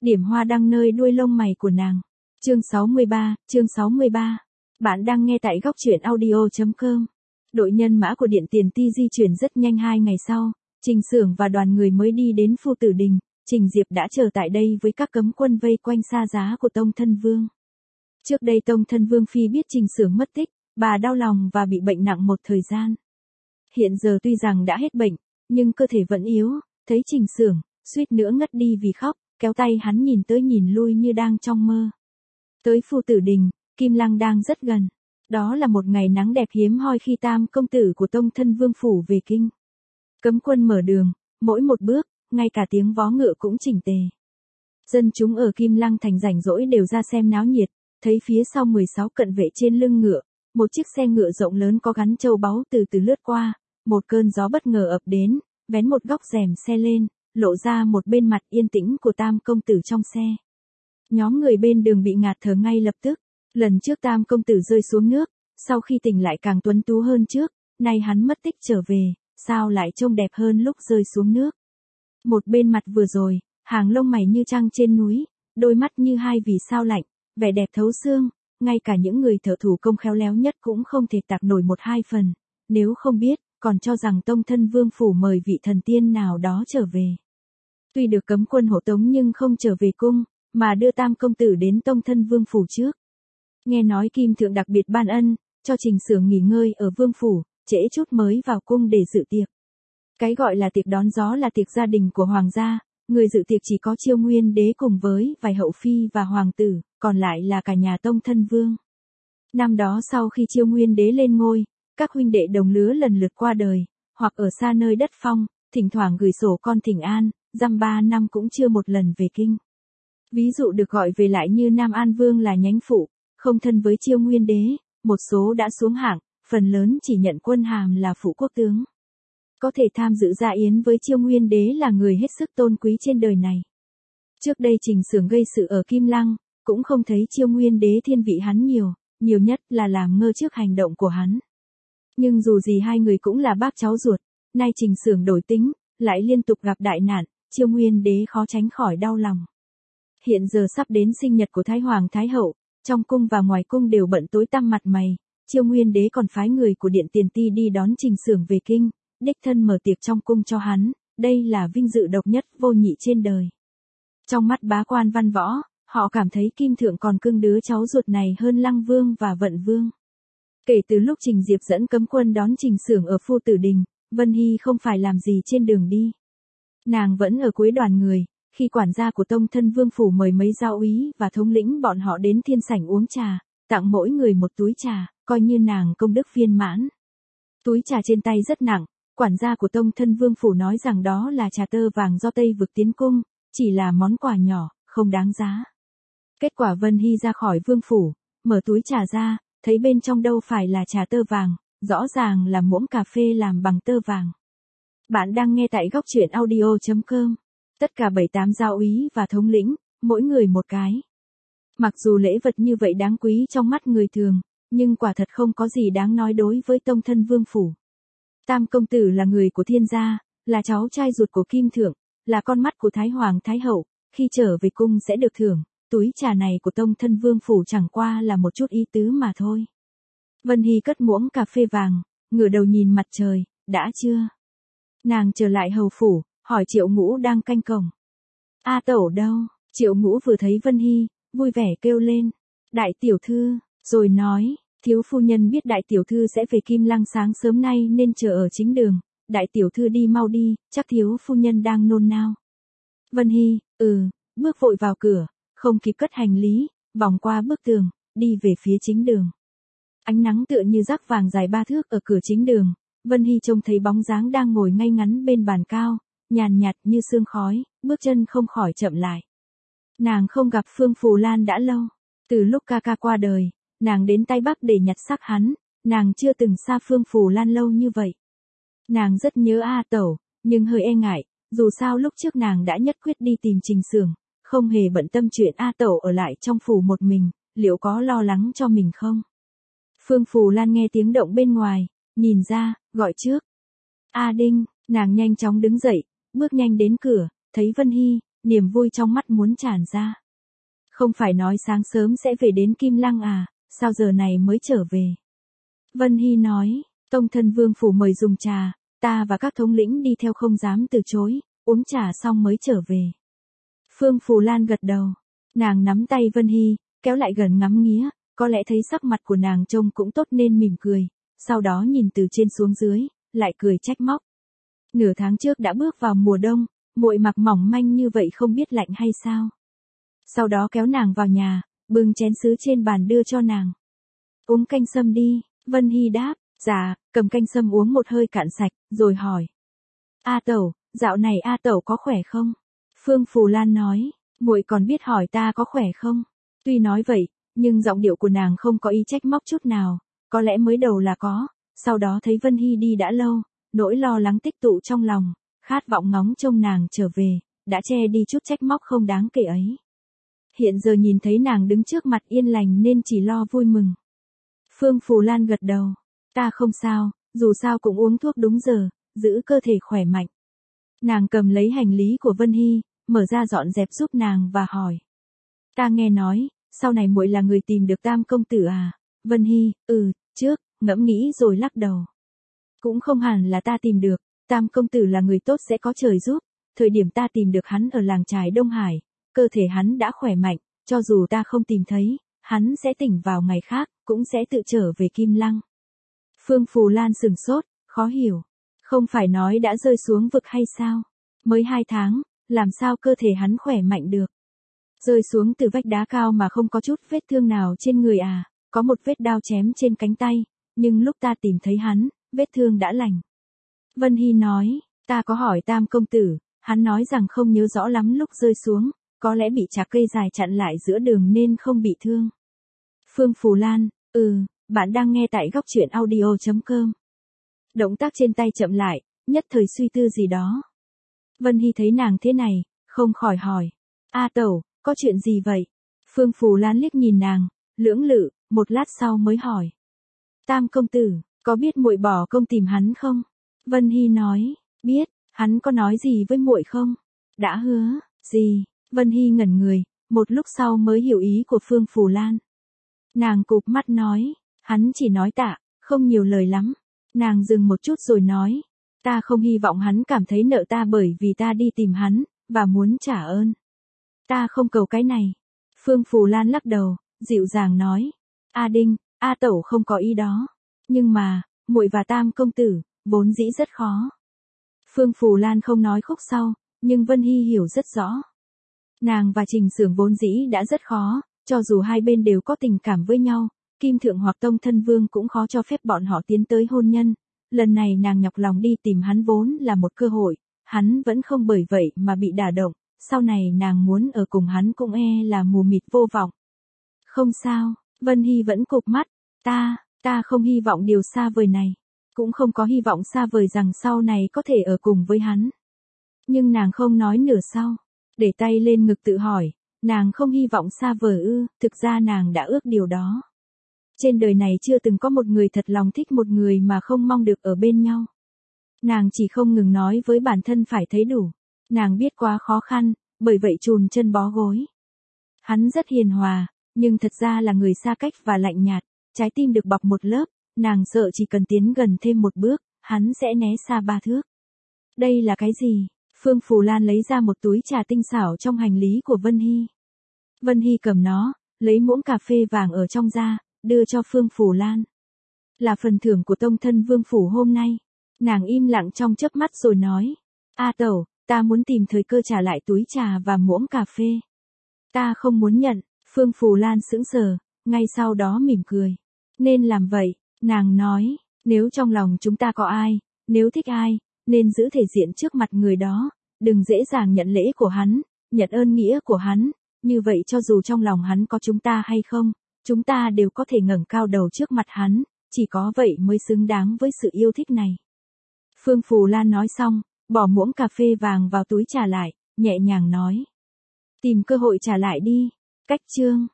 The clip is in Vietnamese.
điểm hoa đăng nơi đuôi lông mày của nàng. Chương 63. Bạn đang nghe tại góc truyện audio.com. Đội nhân mã của Điện Tiền Ti di chuyển rất nhanh. 2 ngày sau, Trình Xưởng và đoàn người mới đi đến Phu Tử Đình. Trình Diệp đã chờ tại đây với các cấm quân vây quanh xa giá của Tông Thân Vương. Trước đây Tông Thân Vương phi biết Trình Xưởng mất tích, bà đau lòng và bị bệnh nặng một thời gian. Hiện giờ tuy rằng đã hết bệnh, nhưng cơ thể vẫn yếu, thấy Trình Xưởng, suýt nữa ngất đi vì khóc, kéo tay hắn nhìn tới nhìn lui như đang trong mơ. Tới Phu Tử Đình, Kim Lăng đang rất gần. Đó là một ngày nắng đẹp hiếm hoi khi tam công tử của Tông Thân Vương phủ về kinh. Cấm quân mở đường, mỗi một bước, ngay cả tiếng vó ngựa cũng chỉnh tề. Dân chúng ở Kim Lăng thành rảnh rỗi đều ra xem náo nhiệt, thấy phía sau 16 cận vệ trên lưng ngựa, một chiếc xe ngựa rộng lớn có gắn châu báu từ từ lướt qua, một cơn gió bất ngờ ập đến, vén một góc rèm xe lên, lộ ra một bên mặt yên tĩnh của tam công tử trong xe. Nhóm người bên đường bị ngạt thở ngay lập tức. Lần trước tam công tử rơi xuống nước, sau khi tỉnh lại càng tuấn tú hơn trước, nay hắn mất tích trở về, sao lại trông đẹp hơn lúc rơi xuống nước. Một bên mặt vừa rồi, hàng lông mày như trăng trên núi, đôi mắt như hai vì sao lạnh, vẻ đẹp thấu xương, ngay cả những người thợ thủ công khéo léo nhất cũng không thể tạc nổi 1-2 phần, nếu không biết, còn cho rằng Tông Thân Vương phủ mời vị thần tiên nào đó trở về. Tuy được cấm quân hộ tống nhưng không trở về cung, mà đưa tam công tử đến Tông Thân Vương phủ trước. Nghe nói Kim Thượng đặc biệt ban ân, cho Trình Xưởng nghỉ ngơi ở Vương phủ, trễ chút mới vào cung để dự tiệc. Cái gọi là tiệc đón gió là tiệc gia đình của hoàng gia, người dự tiệc chỉ có Chiêu Nguyên đế cùng với vài hậu phi và hoàng tử, còn lại là cả nhà Tông Thân Vương. Năm đó sau khi Chiêu Nguyên đế lên ngôi, các huynh đệ đồng lứa lần lượt qua đời, hoặc ở xa nơi đất phong, thỉnh thoảng gửi sổ con thỉnh an, dăm 3 năm cũng chưa một lần về kinh. Ví dụ được gọi về lại như Nam An Vương là nhánh phụ, không thân với Chiêu Nguyên đế, một số đã xuống hạng, phần lớn chỉ nhận quân hàm là phụ quốc tướng. Có thể tham dự gia yến với Chiêu Nguyên đế là người hết sức tôn quý trên đời này. Trước đây Trình Xưởng gây sự ở Kim Lăng, cũng không thấy Chiêu Nguyên đế thiên vị hắn nhiều nhất là làm ngơ trước hành động của hắn. Nhưng dù gì hai người cũng là bác cháu ruột, nay Trình Xưởng đổi tính, lại liên tục gặp đại nạn, Chiêu Nguyên đế khó tránh khỏi đau lòng. Hiện giờ sắp đến sinh nhật của Thái Hoàng Thái Hậu, trong cung và ngoài cung đều bận tối tăm mặt mày, Chiêu Nguyên đế còn phái người của Điện Tiền Ti đi đón Trình Xưởng về kinh, đích thân mở tiệc trong cung cho hắn, đây là vinh dự độc nhất vô nhị trên đời. Trong mắt bá quan văn võ, họ cảm thấy Kim Thượng còn cưng đứa cháu ruột này hơn Lăng Vương và Vận Vương. Kể từ lúc Trình Diệp dẫn cấm quân đón Trình Xưởng ở Phu Tử Đình, Vân Hy không phải làm gì trên đường đi. Nàng vẫn ở cuối đoàn người, khi quản gia của Tông Thân Vương phủ mời mấy giáo úy và thống lĩnh bọn họ đến thiên sảnh uống trà, tặng mỗi người một túi trà, coi như nàng công đức viên mãn. Túi trà trên tay rất nặng, quản gia của Tông Thân Vương phủ nói rằng đó là trà tơ vàng do Tây vực tiến cung, chỉ là món quà nhỏ, không đáng giá. Kết quả Vân Hy ra khỏi vương phủ, mở túi trà ra, thấy bên trong đâu phải là trà tơ vàng, rõ ràng là muỗng cà phê làm bằng tơ vàng. Bạn đang nghe tại góc truyện audio.com. Tất cả 7-8 giáo úy và thống lĩnh, mỗi người một cái. Mặc dù lễ vật như vậy đáng quý trong mắt người thường, nhưng quả thật không có gì đáng nói đối với Tông Thân Vương phủ. Tam công tử là người của thiên gia, là cháu trai ruột của Kim Thượng, là con mắt của Thái Hoàng Thái Hậu, khi trở về cung sẽ được thưởng, túi trà này của Tông Thân Vương phủ chẳng qua là một chút ý tứ mà thôi. Vân Hy cất muỗng cà phê vàng, ngửa đầu nhìn mặt trời, đã chưa? Nàng trở lại hầu phủ, hỏi Triệu Ngũ đang canh cổng. A tẩu đâu? Triệu Ngũ vừa thấy Vân Hy, vui vẻ kêu lên. Đại tiểu thư, rồi nói, thiếu phu nhân biết đại tiểu thư sẽ về Kim Lăng sáng sớm nay nên chờ ở chính đường. Đại tiểu thư đi mau đi, chắc thiếu phu nhân đang nôn nao. Vân Hy, bước vội vào cửa, không kịp cất hành lý, vòng qua bức tường, đi về phía chính đường. Ánh nắng tựa như rắc vàng dài 3 thước ở cửa chính đường, Vân Hy trông thấy bóng dáng đang ngồi ngay ngắn bên bàn cao, nhàn nhạt như sương khói, bước chân không khỏi chậm lại. Nàng không gặp Phương Phù Lan đã lâu, từ lúc ca ca qua đời, nàng đến Tây Bắc để nhặt xác hắn, nàng chưa từng xa Phương Phù Lan lâu như vậy. Nàng rất nhớ A tẩu, nhưng hơi e ngại, dù sao lúc trước nàng đã nhất quyết đi tìm Trình Xưởng, không hề bận tâm chuyện A tẩu ở lại trong phủ một mình, liệu có lo lắng cho mình không? Phương Phù Lan nghe tiếng động bên ngoài, nhìn ra, gọi trước. A Đinh, nàng nhanh chóng đứng dậy, bước nhanh đến cửa, thấy Vân Hy, niềm vui trong mắt muốn tràn ra. Không phải nói sáng sớm sẽ về đến Kim Lăng à, sao giờ này mới trở về? Vân Hy nói, Tông Thân Vương phủ mời dùng trà, ta và các thống lĩnh đi theo không dám từ chối, uống trà xong mới trở về. Phương Phù Lan gật đầu, nàng nắm tay Vân Hy, kéo lại gần ngắm nghía, có lẽ thấy sắc mặt của nàng trông cũng tốt nên mỉm cười, sau đó nhìn từ trên xuống dưới, lại cười trách móc. Nửa tháng trước đã bước vào mùa đông, muội mặc mỏng manh như vậy không biết lạnh hay sao? Sau đó kéo nàng vào nhà, bưng chén sứ trên bàn đưa cho nàng. Uống canh sâm đi, Vân Hy đáp, dạ, cầm canh sâm uống một hơi cạn sạch, rồi hỏi. A Tẩu, dạo này A Tẩu có khỏe không? Phương Phù Lan nói, muội còn biết hỏi ta có khỏe không? Tuy nói vậy, nhưng giọng điệu của nàng không có ý trách móc chút nào, có lẽ mới đầu là có, sau đó thấy Vân Hy đi đã lâu, nỗi lo lắng tích tụ trong lòng, khát vọng ngóng trông nàng trở về, đã che đi chút trách móc không đáng kể ấy. Hiện giờ nhìn thấy nàng đứng trước mặt yên lành nên chỉ lo vui mừng. Phương Phù Lan gật đầu, ta không sao, dù sao cũng uống thuốc đúng giờ, giữ cơ thể khỏe mạnh. Nàng cầm lấy hành lý của Vân Hy, mở ra dọn dẹp giúp nàng và hỏi. Ta nghe nói, sau này muội là người tìm được Tam công tử à? Vân Hy, trước, ngẫm nghĩ rồi lắc đầu. Cũng không hẳn là ta tìm được, Tam công tử là người tốt sẽ có trời giúp, thời điểm ta tìm được hắn ở làng chài Đông Hải, cơ thể hắn đã khỏe mạnh, cho dù ta không tìm thấy, hắn sẽ tỉnh vào ngày khác, cũng sẽ tự trở về Kim Lăng. Phương Phù Lan sửng sốt, khó hiểu. Không phải nói đã rơi xuống vực hay sao? Mới 2 tháng, làm sao cơ thể hắn khỏe mạnh được? Rơi xuống từ vách đá cao mà không có chút vết thương nào trên người à? Có một vết đao chém trên cánh tay, nhưng lúc ta tìm thấy hắn, vết thương đã lành. Vân Hy nói, ta có hỏi Tam công tử, hắn nói rằng không nhớ rõ lắm lúc rơi xuống, có lẽ bị chạc cây dài chặn lại giữa đường nên không bị thương. Phương Phù Lan, bạn đang nghe tại góc truyện audio.com. Động tác trên tay chậm lại, nhất thời suy tư gì đó. Vân Hy thấy nàng thế này, không khỏi hỏi. A Tẩu, có chuyện gì vậy? Phương Phù Lan liếc nhìn nàng, lưỡng lự, một lát sau mới hỏi. Tam công tử, có biết muội bỏ công tìm hắn không? Vân Hy nói, biết, hắn có nói gì với muội không? Đã hứa, gì? Vân Hy ngẩn người, một lúc sau mới hiểu ý của Phương Phù Lan. Nàng cụp mắt nói, hắn chỉ nói tạ, không nhiều lời lắm. Nàng dừng một chút rồi nói, ta không hy vọng hắn cảm thấy nợ ta bởi vì ta đi tìm hắn, và muốn trả ơn. Ta không cầu cái này. Phương Phù Lan lắc đầu, dịu dàng nói, A Đinh, A Tẩu không có ý đó. Nhưng mà, muội và Tam công tử, vốn dĩ rất khó. Phương Phù Lan không nói khúc sau, nhưng Vân Hy hiểu rất rõ. Nàng và Trình Xưởng vốn dĩ đã rất khó, cho dù hai bên đều có tình cảm với nhau, Kim Thượng hoặc Tông Thân Vương cũng khó cho phép bọn họ tiến tới hôn nhân. Lần này nàng nhọc lòng đi tìm hắn vốn là một cơ hội, hắn vẫn không bởi vậy mà bị đả động, sau này nàng muốn ở cùng hắn cũng là mù mịt vô vọng. Không sao, Vân Hy vẫn cụp mắt, ta không hy vọng điều xa vời này, cũng không có hy vọng xa vời rằng sau này có thể ở cùng với hắn. Nhưng nàng không nói nửa sau, để tay lên ngực tự hỏi, nàng không hy vọng xa vời thực ra nàng đã ước điều đó. Trên đời này chưa từng có một người thật lòng thích một người mà không mong được ở bên nhau. Nàng chỉ không ngừng nói với bản thân phải thấy đủ. Nàng biết quá khó khăn, bởi vậy chùn chân bó gối. Hắn rất hiền hòa, nhưng thật ra là người xa cách và lạnh nhạt, trái tim được bọc một lớp, nàng sợ chỉ cần tiến gần thêm một bước, hắn sẽ né xa 3 thước. Đây là cái gì? Phương Phù Lan lấy ra một túi trà tinh xảo trong hành lý của Vân Hy. Vân Hy cầm nó, lấy muỗng cà phê vàng ở trong ra, đưa cho Phương Phù Lan. Là phần thưởng của Tông Thân Vương phủ hôm nay. Nàng im lặng trong chớp mắt rồi nói. A Tẩu, ta muốn tìm thời cơ trả lại túi trà và muỗng cà phê. Ta không muốn nhận. Phương Phù Lan sững sờ, ngay sau đó mỉm cười. Nên làm vậy, nàng nói, nếu trong lòng chúng ta có ai, nếu thích ai, nên giữ thể diện trước mặt người đó, đừng dễ dàng nhận lễ của hắn, nhận ơn nghĩa của hắn, như vậy cho dù trong lòng hắn có chúng ta hay không, chúng ta đều có thể ngẩng cao đầu trước mặt hắn, chỉ có vậy mới xứng đáng với sự yêu thích này. Phương Phù Lan nói xong, bỏ muỗng cà phê vàng vào túi trả lại, nhẹ nhàng nói. Tìm cơ hội trả lại đi. Cách chương.